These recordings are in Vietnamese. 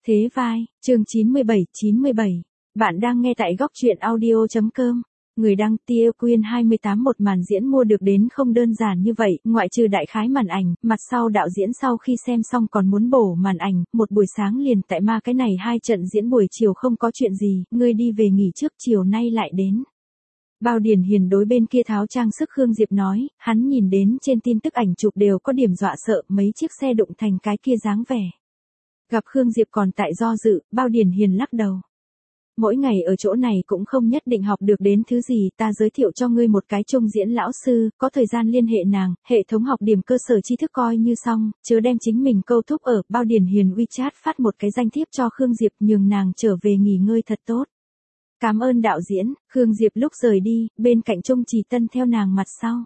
Thế vai, chương 97. Bạn đang nghe tại góc truyện audio.com. Người đăng Tia Quyên 28. Một màn diễn mua được đến không đơn giản như vậy, ngoại trừ đại khái màn ảnh, mặt sau đạo diễn sau khi xem xong còn muốn bổ màn ảnh, một buổi sáng liền tại ma cái này 2 trận diễn buổi chiều không có chuyện gì, ngươi đi về nghỉ trước chiều nay lại đến. Bao Điển Hiền đối bên kia tháo trang sức Khương Diệp nói, hắn nhìn đến trên tin tức ảnh chụp đều có điểm dọa sợ, mấy chiếc xe đụng thành cái kia dáng vẻ. Gặp Khương Diệp còn tại do dự, Bao Điển Hiền lắc đầu. Mỗi ngày ở chỗ này cũng không nhất định học được đến thứ gì, ta giới thiệu cho ngươi một cái trung diễn lão sư, có thời gian liên hệ nàng, hệ thống học điểm cơ sở tri thức coi như xong, chớ đem chính mình câu thúc ở. Bao Điển Hiền WeChat phát một cái danh thiếp cho Khương Diệp nhường nàng trở về nghỉ ngơi thật tốt. Cảm ơn đạo diễn. Khương Diệp lúc rời đi, bên cạnh Trung Trì Tân theo nàng mặt sau.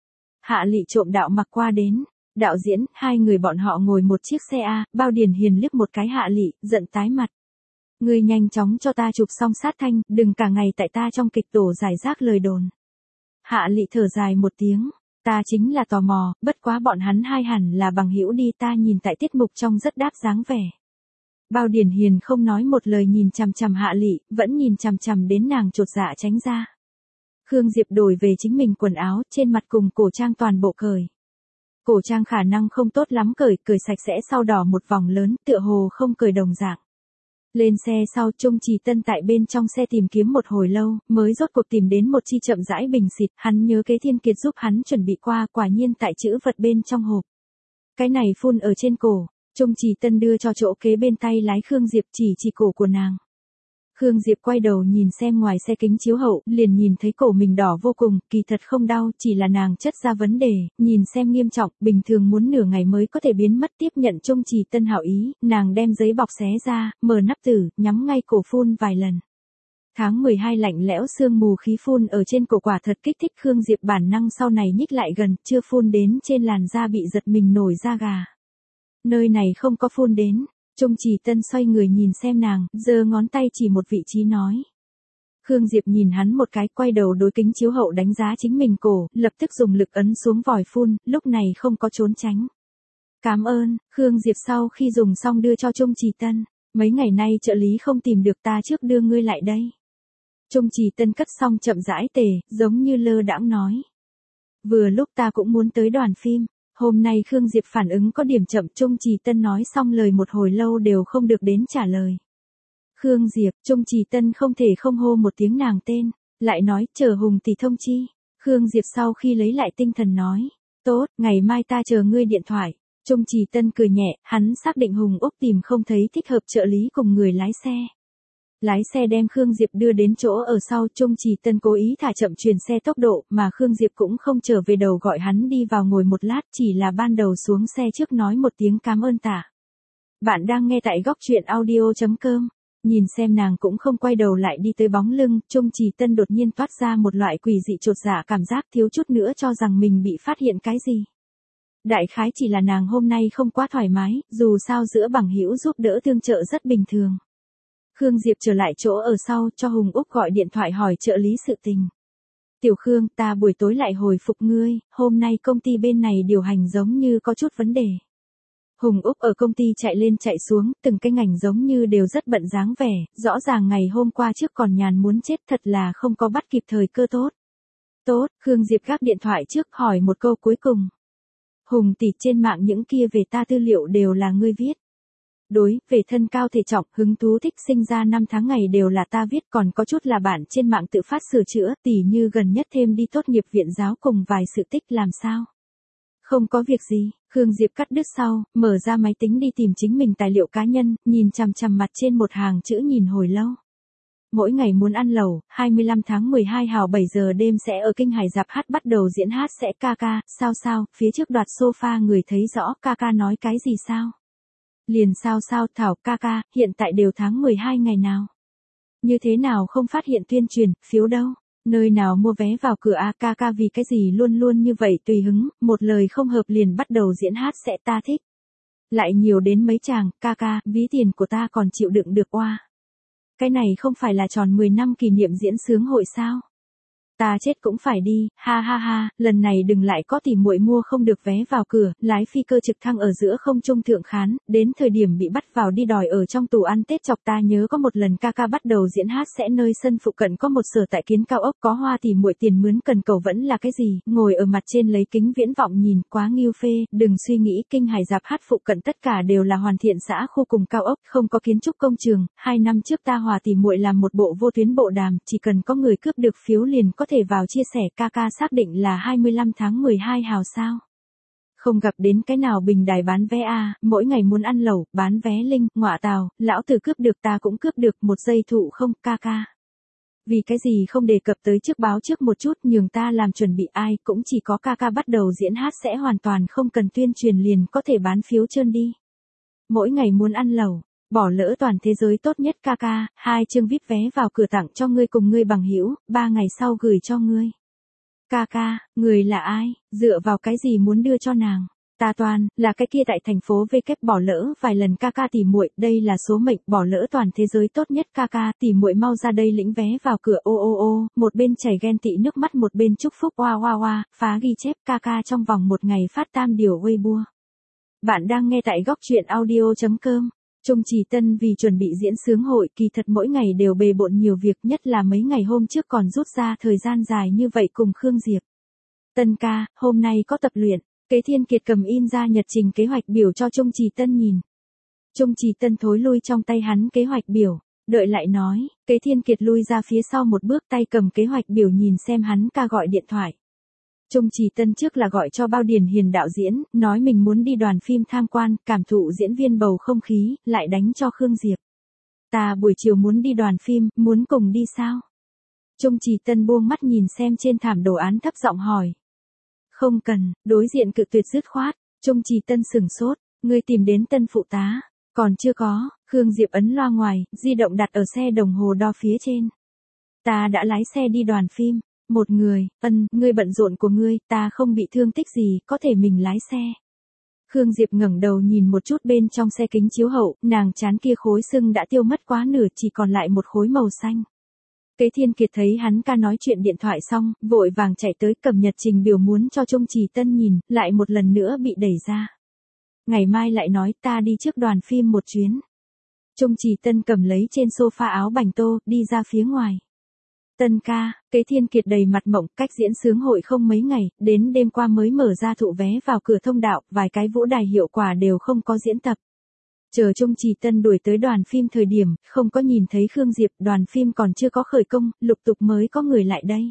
Hạ Lị trộm đạo mặc qua đến. Đạo diễn, hai người bọn họ ngồi một chiếc xe A, Bao Điển Hiền liếc một cái Hạ Lị, giận tái mặt. Ngươi nhanh chóng cho ta chụp xong sát thanh, đừng cả ngày tại ta trong kịch tổ giải rác lời đồn. Hạ Lị thở dài một tiếng, ta chính là tò mò, bất quá bọn hắn hai hẳn là bằng hữu đi, ta nhìn tại tiết mục trong rất đáp dáng vẻ. Bao Điển Hiền không nói một lời nhìn chằm chằm Hạ Lị, vẫn nhìn chằm chằm đến nàng chột dạ tránh ra. Khương Diệp đổi về chính mình quần áo, trên mặt cùng cổ trang toàn bộ cởi. Cổ trang khả năng không tốt lắm cởi sạch sẽ sau đỏ một vòng lớn, tựa hồ không cởi đồng dạng. Lên xe sau, Trung Trì Tân tại bên trong xe tìm kiếm một hồi lâu, mới rốt cuộc tìm đến một chi chậm rãi bình xịt, hắn nhớ Kế Thiên Kiệt giúp hắn chuẩn bị qua, quả nhiên tại chữ vật bên trong hộp. Cái này phun ở trên cổ, Trung Trì Tân đưa cho chỗ kế bên tay lái Khương Diệp chỉ cổ của nàng. Khương Diệp quay đầu nhìn xem ngoài xe kính chiếu hậu, liền nhìn thấy cổ mình đỏ vô cùng, kỳ thật không đau, chỉ là nàng chất ra vấn đề, nhìn xem nghiêm trọng, bình thường muốn nửa ngày mới có thể biến mất. Tiếp nhận Trung Trì Tân hảo ý, nàng đem giấy bọc xé ra, mở nắp tử, nhắm ngay cổ phun vài lần. Tháng 12 lạnh lẽo sương mù khí phun ở trên cổ quả thật kích thích Khương Diệp bản năng sau này nhích lại gần, chưa phun đến trên làn da bị giật mình nổi da gà. Nơi này không có phun đến. Trung Trì Tân xoay người nhìn xem nàng, giơ ngón tay chỉ một vị trí nói. Khương Diệp nhìn hắn một cái, quay đầu đối kính chiếu hậu đánh giá chính mình cổ, lập tức dùng lực ấn xuống vòi phun, lúc này không có trốn tránh. Cảm ơn. Khương Diệp sau khi dùng xong đưa cho Trung Trì Tân. Mấy ngày nay trợ lý không tìm được, ta trước đưa ngươi lại đây. Trung Trì Tân cất xong chậm rãi tề, giống như lơ đãng nói. Vừa lúc ta cũng muốn tới đoàn phim. Hôm nay Khương Diệp phản ứng có điểm chậm, Trung Trì Tân nói xong lời một hồi lâu đều không được đến trả lời. Khương Diệp, Trung Trì Tân không thể không hô một tiếng nàng tên, lại nói, chờ Hùng tỷ thông chi. Khương Diệp sau khi lấy lại tinh thần nói, tốt, ngày mai ta chờ ngươi điện thoại. Trung Trì Tân cười nhẹ, hắn xác định Hùng Úc tìm không thấy thích hợp trợ lý cùng người lái xe. Lái xe đem Khương Diệp đưa đến chỗ ở sau, Trung Trì Tân cố ý thả chậm truyền xe tốc độ, mà Khương Diệp cũng không trở về đầu gọi hắn đi vào ngồi một lát, chỉ là ban đầu xuống xe trước nói một tiếng cảm ơn tạ. Bạn đang nghe tại góc truyện audio.com. Nhìn xem nàng cũng không quay đầu lại đi tới bóng lưng, Trung Trì Tân đột nhiên toát ra một loại quỷ dị chột dạ cảm giác, thiếu chút nữa cho rằng mình bị phát hiện cái gì. Đại khái chỉ là nàng hôm nay không quá thoải mái, dù sao giữa bằng hữu giúp đỡ tương trợ rất bình thường. Khương Diệp trở lại chỗ ở sau, cho Hùng Úc gọi điện thoại hỏi trợ lý sự tình. Tiểu Khương, ta buổi tối lại hồi phục ngươi, hôm nay công ty bên này điều hành giống như có chút vấn đề. Hùng Úc ở công ty chạy lên chạy xuống, từng cái ngành giống như đều rất bận dáng vẻ, rõ ràng ngày hôm qua trước còn nhàn muốn chết, thật là không có bắt kịp thời cơ tốt. Tốt, Khương Diệp gác điện thoại trước hỏi một câu cuối cùng. Hùng tỷ, trên mạng những kia về ta tư liệu đều là ngươi viết. Đối, về thân cao thể trọng, hứng thú thích sinh ra năm tháng ngày đều là ta viết, còn có chút là bản trên mạng tự phát sửa chữa, tỉ như gần nhất thêm đi tốt nghiệp viện giáo cùng vài sự tích làm sao. Không có việc gì. Khương Diệp cắt đứt sau, mở ra máy tính đi tìm chính mình tài liệu cá nhân, nhìn chằm chằm mặt trên một hàng chữ nhìn hồi lâu. Mỗi ngày muốn ăn lẩu, 25 tháng 12 hào 7 giờ đêm sẽ ở Kinh Hải Dạp hát bắt đầu diễn hát sẽ ca, sao, phía trước đoạt sofa người thấy rõ ca nói cái gì sao. Liền sao Thảo ca, hiện tại đều tháng 12 ngày nào. Như thế nào không phát hiện tuyên truyền, phiếu đâu, nơi nào mua vé vào cửa a ca vì cái gì luôn như vậy tùy hứng, một lời không hợp liền bắt đầu diễn hát sẽ ta thích. Lại nhiều đến mấy chàng, ca, ví tiền của ta còn chịu đựng được oa. Cái này không phải là tròn 10 năm kỷ niệm diễn sướng hội sao. Ta chết cũng phải đi, ha ha ha, lần này đừng lại có tỉ muội mua không được vé vào cửa, lái phi cơ trực thăng ở giữa không trung thượng khán, đến thời điểm bị bắt vào đi đòi ở trong tù ăn Tết chọc. Ta nhớ có một lần ca ca bắt đầu diễn hát sẽ nơi sân phụ cận có một sở tại kiến cao ốc có hoa tỉ muội tiền mướn cần cầu vẫn là cái gì, ngồi ở mặt trên lấy kính viễn vọng nhìn, quá nghiêu phê, đừng suy nghĩ kinh hải dạp hát phụ cận tất cả đều là hoàn thiện xã khu cùng cao ốc, không có kiến trúc công trường. 2 năm trước ta hòa tỉ muội làm một bộ vô tuyến bộ đàm, chỉ cần có người cướp được phiếu liền có thể vào chia sẻ. Ca ca xác định là 25 tháng 12 hào sao? Không gặp đến cái nào bình đài bán vé à, mỗi ngày muốn ăn lẩu, bán vé linh, ngọa tào, lão tử cướp được ta cũng cướp được, một giây thụ không, ca ca. Vì cái gì không đề cập tới trước báo trước một chút nhường ta làm chuẩn bị, ai cũng chỉ có ca ca bắt đầu diễn hát sẽ hoàn toàn không cần tuyên truyền liền có thể bán phiếu trơn đi. Mỗi ngày muốn ăn lẩu, bỏ lỡ toàn thế giới tốt nhất ca ca, 2 chương VIP vé vào cửa tặng cho ngươi cùng ngươi bằng hữu, 3 ngày sau gửi cho ngươi. Ca ca, người là ai, dựa vào cái gì muốn đưa cho nàng? Ta toàn, là cái kia tại thành phố V kép bỏ lỡ vài lần ca ca tỉ muội, đây là số mệnh, bỏ lỡ toàn thế giới tốt nhất ca ca, tỉ muội mau ra đây lĩnh vé vào cửa, ô ô ô, một bên chảy ghen tị nước mắt một bên chúc phúc, oa oa oa, phá ghi chép ca ca trong vòng 1 ngày phát 3 điều Weibo. Bạn đang nghe tại góc truyện audio.com. Trung Trì Tân vì chuẩn bị diễn sướng hội kỳ thật mỗi ngày đều bề bộn nhiều việc, nhất là mấy ngày hôm trước còn rút ra thời gian dài như vậy cùng Khương Diệp. Tân ca, hôm nay có tập luyện, Kế Thiên Kiệt cầm in ra nhật trình kế hoạch biểu cho Trung Trì Tân nhìn. Trung Trì Tân thối lui trong tay hắn kế hoạch biểu, đợi lại nói, Kế Thiên Kiệt lui ra phía sau một bước tay cầm kế hoạch biểu nhìn xem hắn ca gọi điện thoại. Trung Trì Tân trước là gọi cho Bao Điền Hiền đạo diễn, nói mình muốn đi đoàn phim tham quan, cảm thụ diễn viên bầu không khí, lại đánh cho Khương Diệp. Ta buổi chiều muốn đi đoàn phim, muốn cùng đi sao? Trung Trì Tân buông mắt nhìn xem trên thảm đồ án thấp giọng hỏi. Không cần, đối diện cự tuyệt dứt khoát. Trung Trì Tân sửng sốt, ngươi tìm đến tân phụ tá, còn chưa có. Khương Diệp ấn loa ngoài, di động đặt ở xe đồng hồ đo phía trên. Ta đã lái xe đi đoàn phim. Một người, ngươi bận rộn của ngươi, ta không bị thương tích gì, có thể mình lái xe. Khương Diệp ngẩng đầu nhìn một chút bên trong xe kính chiếu hậu, nàng chán kia khối sưng đã tiêu mất quá nửa, chỉ còn lại một khối màu xanh. Kế Thiên Kiệt thấy hắn ca nói chuyện điện thoại xong, vội vàng chạy tới cầm nhật trình biểu muốn cho Trung Trì Tân nhìn, lại một lần nữa bị đẩy ra. Ngày mai lại nói ta đi trước đoàn phim một chuyến. Trung Trì Tân cầm lấy trên sofa áo bành tô, đi ra phía ngoài. Tân ca, Kế Thiên Kiệt đầy mặt mộng, cách diễn sướng hội không mấy ngày, đến đêm qua mới mở ra thụ vé vào cửa thông đạo, vài cái vũ đài hiệu quả đều không có diễn tập. Chờ Trung Trì Tân đuổi tới đoàn phim thời điểm, không có nhìn thấy Khương Diệp, đoàn phim còn chưa có khởi công, lục tục mới có người lại đây.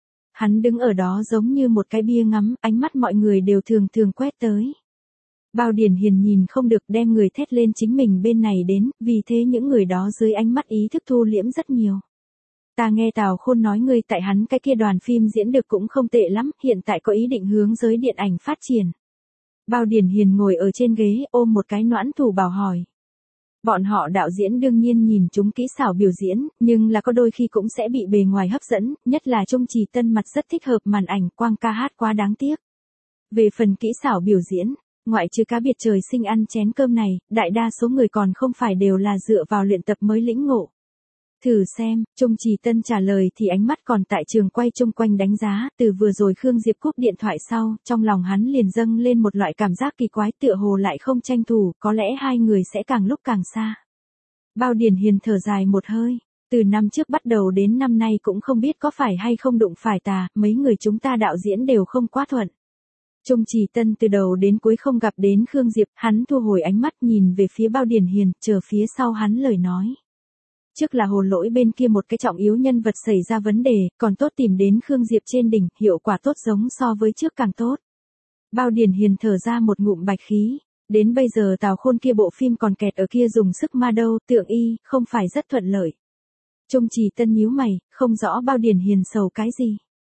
Hắn đứng ở đó giống như một cái bia ngắm, ánh mắt mọi người đều thường thường quét tới. Bao Điền Hiền nhìn không được đem người thét lên chính mình bên này đến, vì thế những người đó dưới ánh mắt ý thức thu liễm rất nhiều. Ta nghe Tào Khôn nói ngươi tại hắn cái kia đoàn phim diễn được cũng không tệ lắm, hiện tại có ý định hướng giới điện ảnh phát triển. Bao Điền Hiền ngồi ở trên ghế ôm một cái noãn thủ bảo hỏi. Bọn họ đạo diễn đương nhiên nhìn chúng kỹ xảo biểu diễn, nhưng là có đôi khi cũng sẽ bị bề ngoài hấp dẫn, nhất là Trung Trì Tân mặt rất thích hợp màn ảnh, quang ca hát quá đáng tiếc. Về phần kỹ xảo biểu diễn, ngoại trừ cá biệt trời sinh ăn chén cơm này, đại đa số người còn không phải đều là dựa vào luyện tập mới lĩnh ngộ. Thử xem, Trung Trì Tân trả lời thì ánh mắt còn tại trường quay chung quanh đánh giá, từ vừa rồi Khương Diệp cúp điện thoại sau, trong lòng hắn liền dâng lên một loại cảm giác kỳ quái tựa hồ lại không tranh thủ, có lẽ hai người sẽ càng lúc càng xa. Bao Điền Hiền thở dài một hơi, từ năm trước bắt đầu đến năm nay cũng không biết có phải hay không đụng phải tà, mấy người chúng ta đạo diễn đều không quá thuận. Trung Trì Tân từ đầu đến cuối không gặp đến Khương Diệp, hắn thu hồi ánh mắt nhìn về phía Bao Điền Hiền, chờ phía sau hắn lời nói. Trước là Hồ Lỗi bên kia một cái trọng yếu nhân vật xảy ra vấn đề, còn tốt tìm đến Khương Diệp trên đỉnh, hiệu quả tốt giống so với trước càng tốt. Bao Điền Hiền thở ra một ngụm bạch khí, đến bây giờ Tào Khôn kia bộ phim còn kẹt ở kia dùng sức ma đâu, tượng y, không phải rất thuận lợi. Trung Trì Tân nhíu mày, không rõ Bao Điền Hiền sầu cái gì.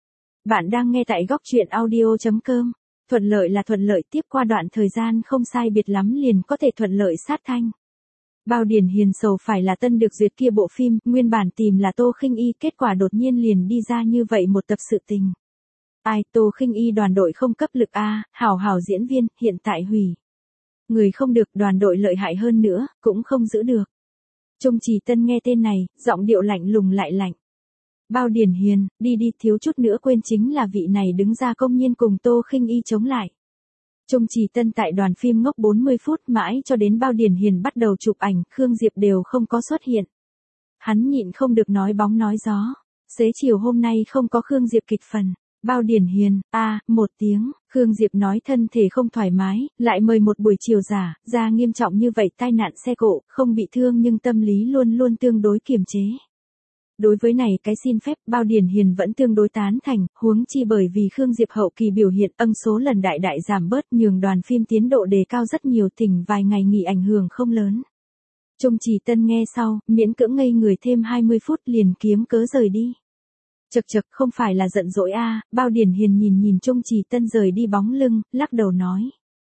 Bạn đang nghe tại góc truyện audio.com, thuận lợi là thuận lợi, tiếp qua đoạn thời gian không sai biệt lắm liền có thể thuận lợi sát thanh. Bao Điền Hiền sầu phải là Tân được duyệt kia bộ phim, nguyên bản tìm là Tô Khinh Y, kết quả đột nhiên liền đi ra như vậy một tập sự tình. Ai, Tô Khinh Y đoàn đội không cấp lực a, hảo hảo diễn viên, hiện tại hủy. Người không được, đoàn đội lợi hại hơn nữa, cũng không giữ được. Trung Trì Tân nghe tên này, giọng điệu lạnh lùng lại lạnh. Bao Điển Hiền, đi đi, thiếu chút nữa quên, chính là vị này đứng ra công nhiên cùng Tô Khinh Y chống lại. Trung Trì Tân tại đoàn phim ngốc 40 phút mãi cho đến Bao Điển Hiền bắt đầu chụp ảnh, Khương Diệp đều không có xuất hiện. Hắn nhịn không được nói bóng nói gió. Xế chiều hôm nay không có Khương Diệp kịch phần. Bao Điển Hiền, một tiếng, Khương Diệp nói thân thể không thoải mái, lại mời một buổi chiều giả, ra nghiêm trọng như vậy tai nạn xe cộ, không bị thương nhưng tâm lý luôn luôn tương đối kiềm chế. Đối với này cái xin phép, Bao Điển Hiền vẫn tương đối tán thành, huống chi bởi vì Khương Diệp hậu kỳ biểu hiện âm số lần đại đại giảm bớt nhường đoàn phim tiến độ đề cao rất nhiều, thỉnh vài ngày nghỉ ảnh hưởng không lớn. Trung Trì Tân nghe sau, miễn cưỡng ngây người thêm 20 phút liền kiếm cớ rời đi. Chậc chậc, không phải là giận dỗi Bao Điển Hiền nhìn Trung Trì Tân rời đi bóng lưng, lắc đầu nói.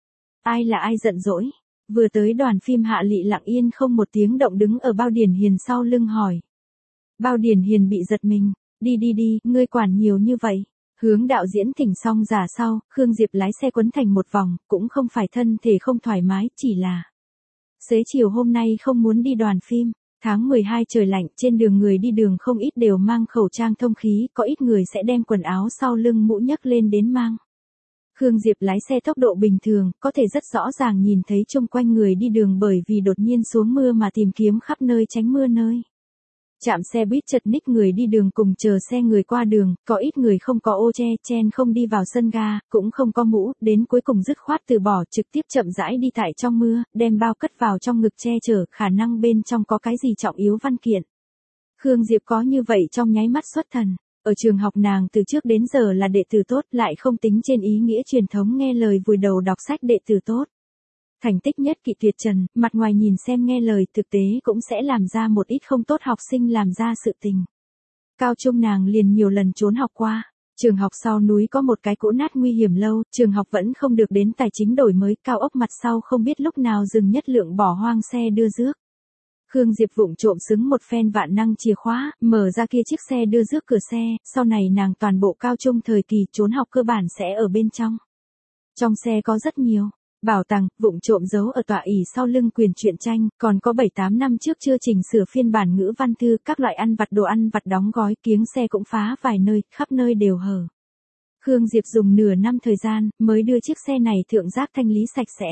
Ai là ai giận dỗi? Vừa tới đoàn phim Hạ Lị lặng yên không một tiếng động đứng ở Bao Điển Hiền sau lưng hỏi. Bao Điển Hiền bị giật mình, đi, ngươi quản nhiều như vậy. Hướng đạo diễn thỉnh xong giả sau, Khương Diệp lái xe quấn thành một vòng, cũng không phải thân thể không thoải mái, chỉ là xế chiều hôm nay không muốn đi đoàn phim. Tháng 12 trời lạnh, trên đường người đi đường không ít đều mang khẩu trang thông khí, có ít người sẽ đem quần áo sau lưng mũ nhấc lên đến mang. Khương Diệp lái xe tốc độ bình thường, có thể rất rõ ràng nhìn thấy chung quanh người đi đường bởi vì đột nhiên xuống mưa mà tìm kiếm khắp nơi tránh mưa nơi. Trạm xe buýt chật ních người đi đường cùng chờ xe người qua đường, có ít người không có ô che, chen không đi vào sân ga, cũng không có mũ, đến cuối cùng dứt khoát từ bỏ, trực tiếp chậm rãi đi tại trong mưa, đem bao cất vào trong ngực che chở, khả năng bên trong có cái gì trọng yếu văn kiện. Khương Diệp có như vậy trong nháy mắt xuất thần. Ở trường học nàng từ trước đến giờ là đệ tử tốt, lại không tính trên ý nghĩa truyền thống nghe lời vùi đầu đọc sách đệ tử tốt. Thành tích nhất kỵ tuyệt trần, mặt ngoài nhìn xem nghe lời, thực tế cũng sẽ làm ra một ít không tốt học sinh làm ra sự tình. Cao trung nàng liền nhiều lần trốn học qua. Trường học sau núi có một cái cũ nát nguy hiểm lâu, trường học vẫn không được đến tài chính đổi mới, cao ốc mặt sau không biết lúc nào dừng nhất lượng bỏ hoang xe đưa rước. Khương Diệp vụng trộm xứng một phen vạn năng chìa khóa, mở ra kia chiếc xe đưa rước cửa xe, sau này nàng toàn bộ cao trung thời kỳ trốn học cơ bản sẽ ở bên trong. Trong xe có rất nhiều bảo tàng, vụng trộm giấu ở tọa ỷ sau lưng quyền truyện tranh, còn có 7-8 năm trước chưa chỉnh sửa phiên bản ngữ văn thư, các loại ăn vặt đồ ăn vặt đóng gói, kiếng xe cũng phá vài nơi, khắp nơi đều hở. Khương Diệp dùng nửa năm thời gian, mới đưa chiếc xe này thượng rác thanh lý sạch sẽ.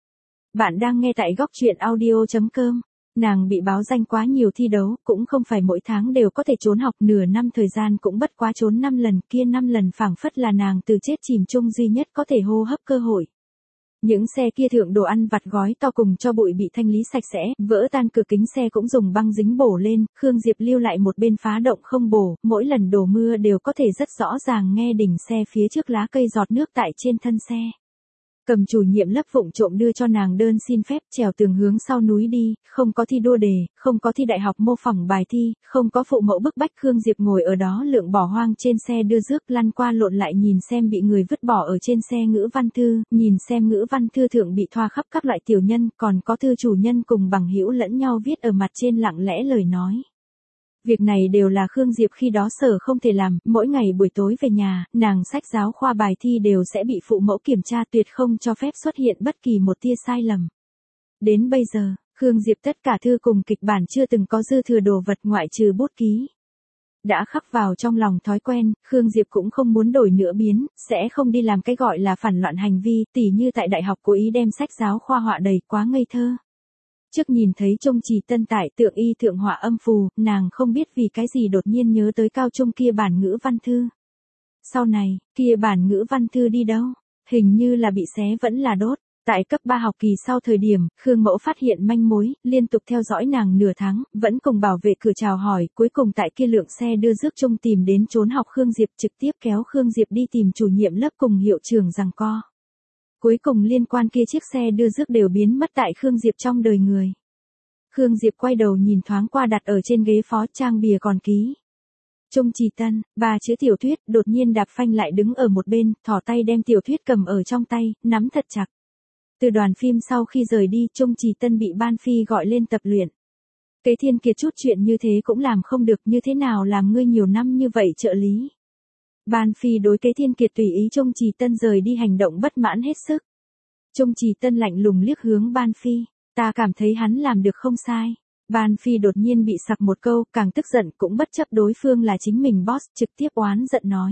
Bạn đang nghe tại góc truyện audio.com. Nàng bị báo danh quá nhiều thi đấu, cũng không phải mỗi tháng đều có thể trốn học, nửa năm thời gian cũng bất quá trốn 5 lần, kia 5 lần phảng phất là nàng từ chết chìm chung duy nhất có thể hô hấp cơ hội. Những xe kia thượng đồ ăn vặt gói to cùng cho bụi bị thanh lý sạch sẽ, vỡ tan cửa kính xe cũng dùng băng dính bổ lên, Khương Diệp lưu lại một bên phá động không bổ, mỗi lần đổ mưa đều có thể rất rõ ràng nghe đỉnh xe phía trước lá cây giọt nước tại trên thân xe. Cầm chủ nhiệm lớp vụng trộm đưa cho nàng đơn xin phép trèo tường hướng sau núi đi, không có thi đua đề, không có thi đại học mô phỏng bài thi, không có phụ mẫu bức bách. Khương Diệp ngồi ở đó lượng bỏ hoang trên xe đưa rước, lăn qua lộn lại nhìn xem bị người vứt bỏ ở trên xe ngữ văn thư, nhìn xem ngữ văn thư thượng bị thoa khắp các loại tiểu nhân, còn có thư chủ nhân cùng bằng hữu lẫn nhau viết ở mặt trên lặng lẽ lời nói. Việc này đều là Khương Diệp khi đó sở không thể làm, mỗi ngày buổi tối về nhà, nàng sách giáo khoa bài thi đều sẽ bị phụ mẫu kiểm tra, tuyệt không cho phép xuất hiện bất kỳ một tia sai lầm. Đến bây giờ, Khương Diệp tất cả thư cùng kịch bản chưa từng có dư thừa đồ vật ngoại trừ bút ký. Đã khắc vào trong lòng thói quen, Khương Diệp cũng không muốn đổi nữa biến, sẽ không đi làm cái gọi là phản loạn hành vi, tỉ như tại đại học cố ý đem sách giáo khoa họa đầy, quá ngây thơ. Trước nhìn thấy Trung Trì Tân tại tượng y thượng họa âm phù, nàng không biết vì cái gì đột nhiên nhớ tới cao trung kia bản ngữ văn thư. Sau này, kia bản ngữ văn thư đi đâu? Hình như là bị xé vẫn là đốt. Tại cấp 3 học kỳ sau thời điểm, Khương Mẫu phát hiện manh mối, liên tục theo dõi nàng nửa tháng, vẫn cùng bảo vệ cửa chào hỏi, cuối cùng tại kia lượng xe đưa rước chung tìm đến trốn học Khương Diệp, trực tiếp kéo Khương Diệp đi tìm chủ nhiệm lớp cùng hiệu trưởng giằng co. Cuối cùng liên quan kia chiếc xe đưa rước đều biến mất tại Khương Diệp trong đời người. Khương Diệp quay đầu nhìn thoáng qua đặt ở trên ghế phó trang bìa còn ký. Trung Trì Tân, 3 chữ tiểu thuyết, đột nhiên đạp phanh lại đứng ở một bên, thỏ tay đem tiểu thuyết cầm ở trong tay, nắm thật chặt. Từ đoàn phim sau khi rời đi, Trung Trì Tân bị ban phi gọi lên tập luyện. Kế Thiên Kiệt chút chuyện như thế cũng làm không được, như thế nào làm ngươi nhiều năm như vậy trợ lý. Ban phi đối Kế Thiên Kiệt tùy ý Trung Trì Tân rời đi hành động bất mãn hết sức. Trung Trì Tân lạnh lùng liếc hướng Ban phi, ta cảm thấy hắn làm được không sai. Ban Phi đột nhiên bị sặc một câu, càng tức giận cũng bất chấp đối phương là chính mình boss, trực tiếp oán giận nói.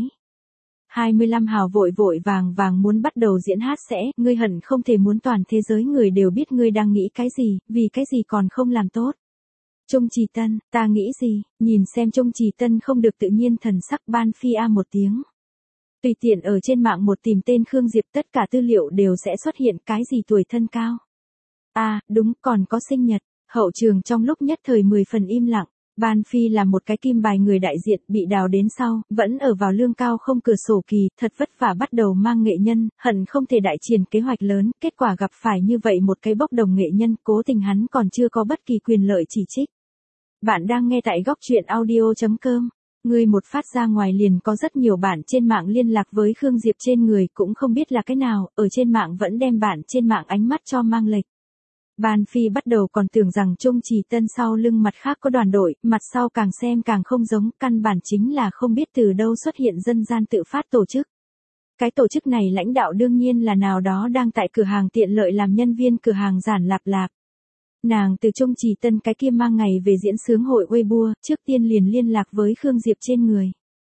25 hào vội vội vàng vàng muốn bắt đầu diễn hát sẽ, ngươi hận không thể muốn toàn thế giới người đều biết ngươi đang nghĩ cái gì, vì cái gì còn không làm tốt. Trung Trì Tân, ta nghĩ gì, nhìn xem Trung Trì Tân không được tự nhiên thần sắc Ban Phi a một tiếng. Tùy tiện ở trên mạng một tìm tên Khương Diệp tất cả tư liệu đều sẽ xuất hiện cái gì tuổi thân cao. Đúng, còn có sinh nhật. Hậu trường trong lúc nhất thời 10 phần im lặng, Ban Phi là một cái kim bài người đại diện bị đào đến sau, vẫn ở vào lương cao không cửa sổ kỳ, thật vất vả bắt đầu mang nghệ nhân, hận không thể đại triển kế hoạch lớn, kết quả gặp phải như vậy một cái bốc đồng nghệ nhân, cố tình hắn còn chưa có bất kỳ quyền lợi chỉ trích. Bạn đang nghe tại góc truyện audio.com. Người một phát ra ngoài liền có rất nhiều bạn trên mạng liên lạc với Khương Diệp trên người cũng không biết là cái nào, ở trên mạng vẫn đem bạn trên mạng ánh mắt cho mang lệch. Ban Phi bắt đầu còn tưởng rằng Trung Trì Tân sau lưng mặt khác có đoàn đội, mặt sau càng xem càng không giống, căn bản chính là không biết từ đâu xuất hiện dân gian tự phát tổ chức. Cái tổ chức này lãnh đạo đương nhiên là nào đó đang tại cửa hàng tiện lợi làm nhân viên cửa hàng Giản Lạp Lạp. Nàng từ Trung Trì Tân cái kia mang ngày về diễn sướng hội Weibo, trước tiên liền liên lạc với Khương Diệp trên người.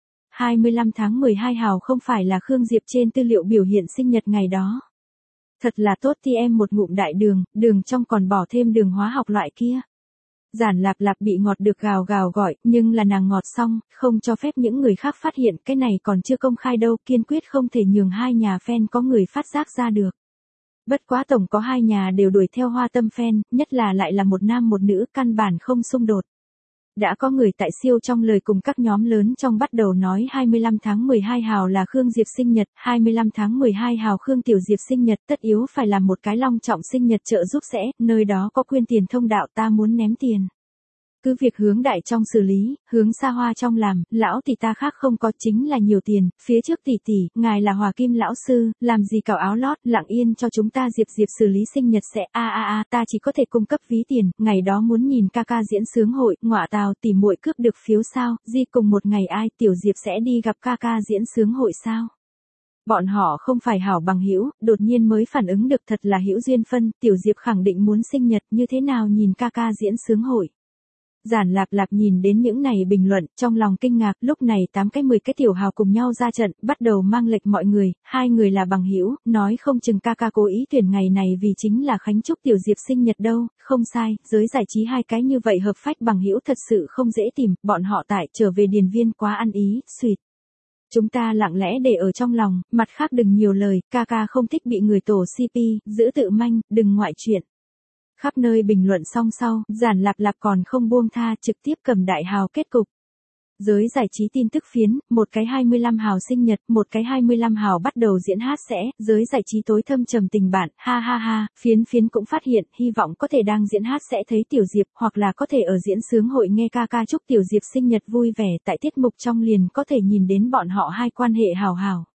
25 tháng 12 hào không phải là Khương Diệp trên tư liệu biểu hiện sinh nhật ngày đó. Thật là tốt thì em một ngụm đại đường, đường trong còn bỏ thêm đường hóa học loại kia. Giản Lạp Lạp bị ngọt được gào gào gọi, nhưng là nàng ngọt xong, không cho phép những người khác phát hiện, cái này còn chưa công khai đâu, kiên quyết không thể nhường hai nhà fan có người phát giác ra được. Bất quá tổng có hai nhà đều đuổi theo hoa tâm fan, nhất là lại là một nam một nữ, căn bản không xung đột. Đã có người tại siêu trong lời cùng các nhóm lớn trong bắt đầu nói 25 tháng 12 hào là Khương Diệp sinh nhật, 25 tháng 12 hào Khương Tiểu Diệp sinh nhật, tất yếu phải làm một cái long trọng sinh nhật trợ giúp sẽ, nơi đó có quyên tiền thông đạo ta muốn ném tiền. Cứ việc hướng đại trong xử lý, hướng xa hoa trong làm, lão tỷ ta khác không có chính là nhiều tiền, phía trước tỷ tỷ, ngài là Hòa Kim lão sư, làm gì cào áo lót, lặng yên cho chúng ta Diệp xử lý sinh nhật sẽ, ta chỉ có thể cung cấp ví tiền, ngày đó muốn nhìn ca ca diễn sướng hội, ngọa tào tỷ muội cướp được phiếu sao, di cùng một ngày ai, Tiểu Diệp sẽ đi gặp ca ca diễn sướng hội sao. Bọn họ không phải hảo bằng hữu, đột nhiên mới phản ứng được thật là hữu duyên phân, Tiểu Diệp khẳng định muốn sinh nhật như thế nào nhìn ca ca diễn sướng hội. Giản Lạp Lạp nhìn đến những này bình luận, trong lòng kinh ngạc, lúc này 8 cái 10 cái tiểu hào cùng nhau ra trận, bắt đầu mang lệch mọi người, hai người là bằng hữu, nói không chừng ca ca cố ý tuyển ngày này vì chính là Khánh Trúc Tiểu Diệp sinh nhật đâu, không sai, giới giải trí hai cái như vậy hợp phách bằng hữu thật sự không dễ tìm, bọn họ tại trở về điền viên quá ăn ý, xuyệt. Chúng ta lặng lẽ để ở trong lòng, mặt khác đừng nhiều lời, ca ca không thích bị người tổ CP, giữ tự manh, đừng ngoại chuyện. Khắp nơi bình luận xong sau, Giản Lạp Lạp còn không buông tha trực tiếp cầm đại hào kết cục. Giới giải trí tin tức phiến, một cái 25 hào sinh nhật, một cái 25 hào bắt đầu diễn hát sẽ, giới giải trí tối thâm trầm tình bạn, ha, phiến cũng phát hiện, hy vọng có thể đang diễn hát sẽ thấy Tiểu Diệp, hoặc là có thể ở diễn sướng hội nghe ca ca chúc Tiểu Diệp sinh nhật vui vẻ, tại tiết mục trong liền có thể nhìn đến bọn họ hai quan hệ hào hào.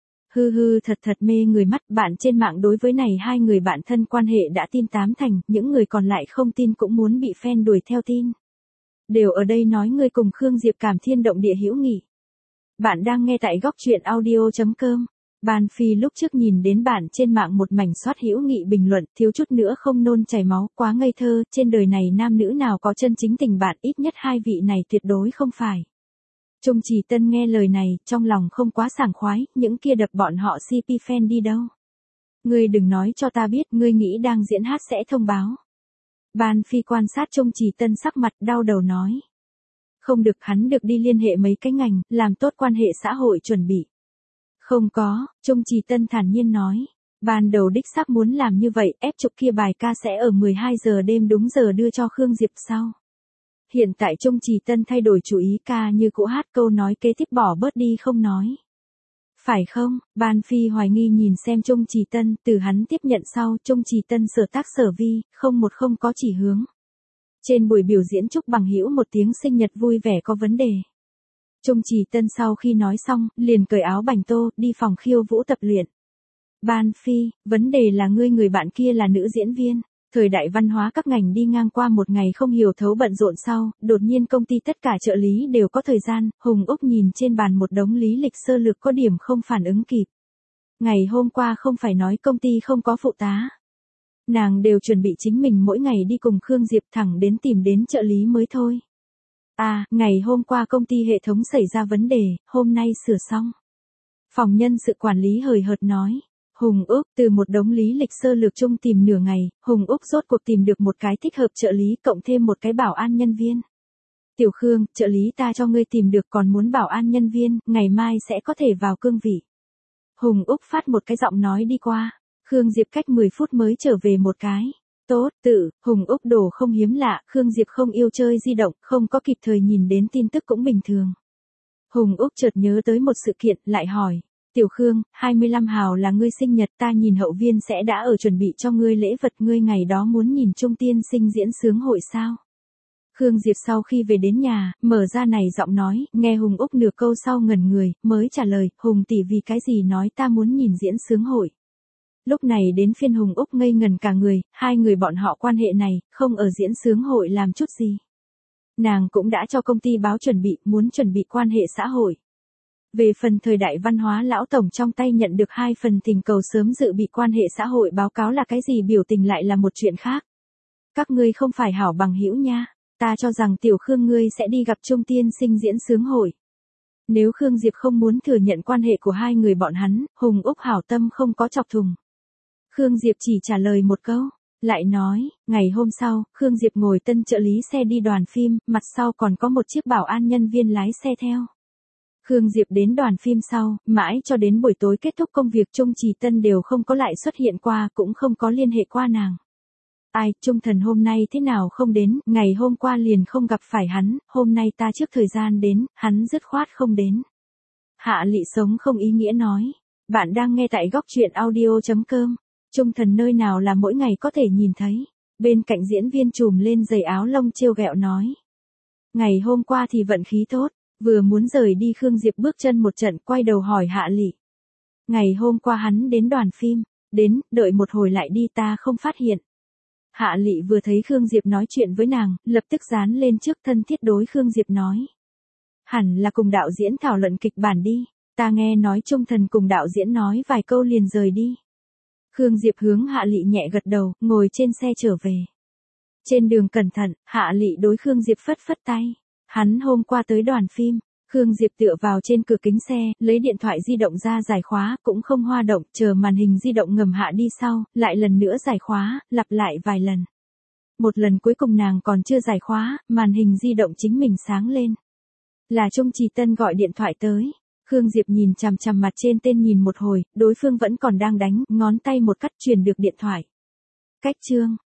Thật mê người mắt, bạn trên mạng đối với này hai người bạn thân quan hệ đã tin 8 thành, những người còn lại không tin cũng muốn bị fan đuổi theo tin. Đều ở đây nói người cùng Khương Diệp cảm thiên động địa hữu nghị. Bạn đang nghe tại góc truyện audio.com. Ban Phi lúc trước nhìn đến bạn trên mạng một mảnh soát hữu nghị bình luận, thiếu chút nữa không nôn chảy máu, quá ngây thơ, trên đời này nam nữ nào có chân chính tình bạn, ít nhất hai vị này tuyệt đối không phải. Trung Trì Tân nghe lời này, trong lòng không quá sảng khoái, những kia đập bọn họ CP fan đi đâu. Ngươi đừng nói cho ta biết, ngươi nghĩ đang diễn hát sẽ thông báo. Ban Phi quan sát Trung Trì Tân sắc mặt đau đầu nói. Không được, hắn được đi liên hệ mấy cái ngành, làm tốt quan hệ xã hội chuẩn bị. Không có, Trung Trì Tân thản nhiên nói. Ban đầu đích xác muốn làm như vậy, ép chụp kia bài ca sẽ ở 12 giờ đêm đúng giờ đưa cho Khương Diệp sau. Hiện tại Trung Trì Tân thay đổi chủ ý ca như cũ hát câu nói kế tiếp bỏ bớt đi không nói. Phải không? Ban Phi hoài nghi nhìn xem Trung Trì Tân, từ hắn tiếp nhận sau, Trung Trì Tân sở tác sở vi, không có chỉ hướng. Trên buổi biểu diễn chúc bằng hữu một tiếng sinh nhật vui vẻ có vấn đề. Trung Trì Tân sau khi nói xong, liền cởi áo bành tô, đi phòng khiêu vũ tập luyện. Ban Phi, vấn đề là ngươi người bạn kia là nữ diễn viên. Thời đại văn hóa các ngành đi ngang qua một ngày không hiểu thấu bận rộn sau, đột nhiên công ty tất cả trợ lý đều có thời gian, Hùng Úc nhìn trên bàn một đống lý lịch sơ lược có điểm không phản ứng kịp. Ngày hôm qua không phải nói công ty không có phụ tá. Nàng đều chuẩn bị chính mình mỗi ngày đi cùng Khương Diệp thẳng đến tìm đến trợ lý mới thôi. À, ngày hôm qua công ty hệ thống xảy ra vấn đề, hôm nay sửa xong. Phòng nhân sự quản lý hời hợt nói. Hùng Úc từ một đống lý lịch sơ lược chung tìm nửa ngày, Hùng Úc rốt cuộc tìm được một cái thích hợp trợ lý cộng thêm một cái bảo an nhân viên. Tiểu Khương, trợ lý ta cho ngươi tìm được còn muốn bảo an nhân viên, ngày mai sẽ có thể vào cương vị. Hùng Úc phát một cái giọng nói đi qua. Khương Diệp cách 10 phút mới trở về một cái. Tốt, Hùng Úc đồ không hiếm lạ, Khương Diệp không yêu chơi di động, không có kịp thời nhìn đến tin tức cũng bình thường. Hùng Úc chợt nhớ tới một sự kiện, lại hỏi. Tiểu Khương, 25 hào là ngươi sinh nhật, ta nhìn hậu viên sẽ đã ở chuẩn bị cho ngươi lễ vật, ngươi ngày đó muốn nhìn Trung Tiên Sinh diễn sướng hội sao? Khương Diệp sau khi về đến nhà, mở ra này giọng nói, nghe Hùng Úc nửa câu sau ngẩn người, mới trả lời, Hùng tỷ vì cái gì nói ta muốn nhìn diễn sướng hội. Lúc này đến phiên Hùng Úc ngây ngần cả người, hai người bọn họ quan hệ này, không ở diễn sướng hội làm chút gì. Nàng cũng đã cho công ty báo chuẩn bị, muốn chuẩn bị quan hệ xã hội. Về phần thời đại văn hóa lão tổng trong tay nhận được 2 phần thỉnh cầu sớm dự bị quan hệ xã hội báo cáo là cái gì biểu tình lại là một chuyện khác. Các ngươi không phải hảo bằng hữu nha, ta cho rằng Tiểu Khương ngươi sẽ đi gặp Trung Tiên Sinh diễn sướng hội. Nếu Khương Diệp không muốn thừa nhận quan hệ của hai người bọn hắn, Hùng Úc hảo tâm không có chọc thùng. Khương Diệp chỉ trả lời một câu, lại nói, ngày hôm sau, Khương Diệp ngồi tân trợ lý xe đi đoàn phim, mặt sau còn có một chiếc bảo an nhân viên lái xe theo. Khương Diệp đến đoàn phim sau, mãi cho đến buổi tối kết thúc công việc Trung Trì Tân đều không có lại xuất hiện qua, cũng không có liên hệ qua nàng. Ai, Trung Thần hôm nay thế nào không đến, ngày hôm qua liền không gặp phải hắn, hôm nay ta trước thời gian đến, hắn dứt khoát không đến. Hạ Lị sống không ý nghĩa nói. Bạn đang nghe tại góc truyện audio.com. Trung Thần nơi nào là mỗi ngày có thể nhìn thấy. Bên cạnh diễn viên trùm lên giày áo lông trêu ghẹo nói. Ngày hôm qua thì vận khí tốt. Vừa muốn rời đi Khương Diệp bước chân một trận quay đầu hỏi Hạ Lị. Ngày hôm qua hắn đến đoàn phim. Đến, đợi một hồi lại đi ta không phát hiện. Hạ Lị vừa thấy Khương Diệp nói chuyện với nàng, lập tức dán lên trước thân thiết đối Khương Diệp nói. Hẳn là cùng đạo diễn thảo luận kịch bản đi. Ta nghe nói Trung Thần cùng đạo diễn nói vài câu liền rời đi. Khương Diệp hướng Hạ Lị nhẹ gật đầu, ngồi trên xe trở về. Trên đường cẩn thận, Hạ Lị đối Khương Diệp phất phất tay. Hắn hôm qua tới đoàn phim, Khương Diệp tựa vào trên cửa kính xe, lấy điện thoại di động ra giải khóa, cũng không hoa động, chờ màn hình di động ngầm hạ đi sau, lại lần nữa giải khóa, lặp lại vài lần. Một lần cuối cùng nàng còn chưa giải khóa, màn hình di động chính mình sáng lên. Là Trung Trì Tân gọi điện thoại tới. Khương Diệp nhìn chằm chằm mặt trên tên nhìn một hồi, đối phương vẫn còn đang đánh, ngón tay một cắt truyền được điện thoại. Cách chương.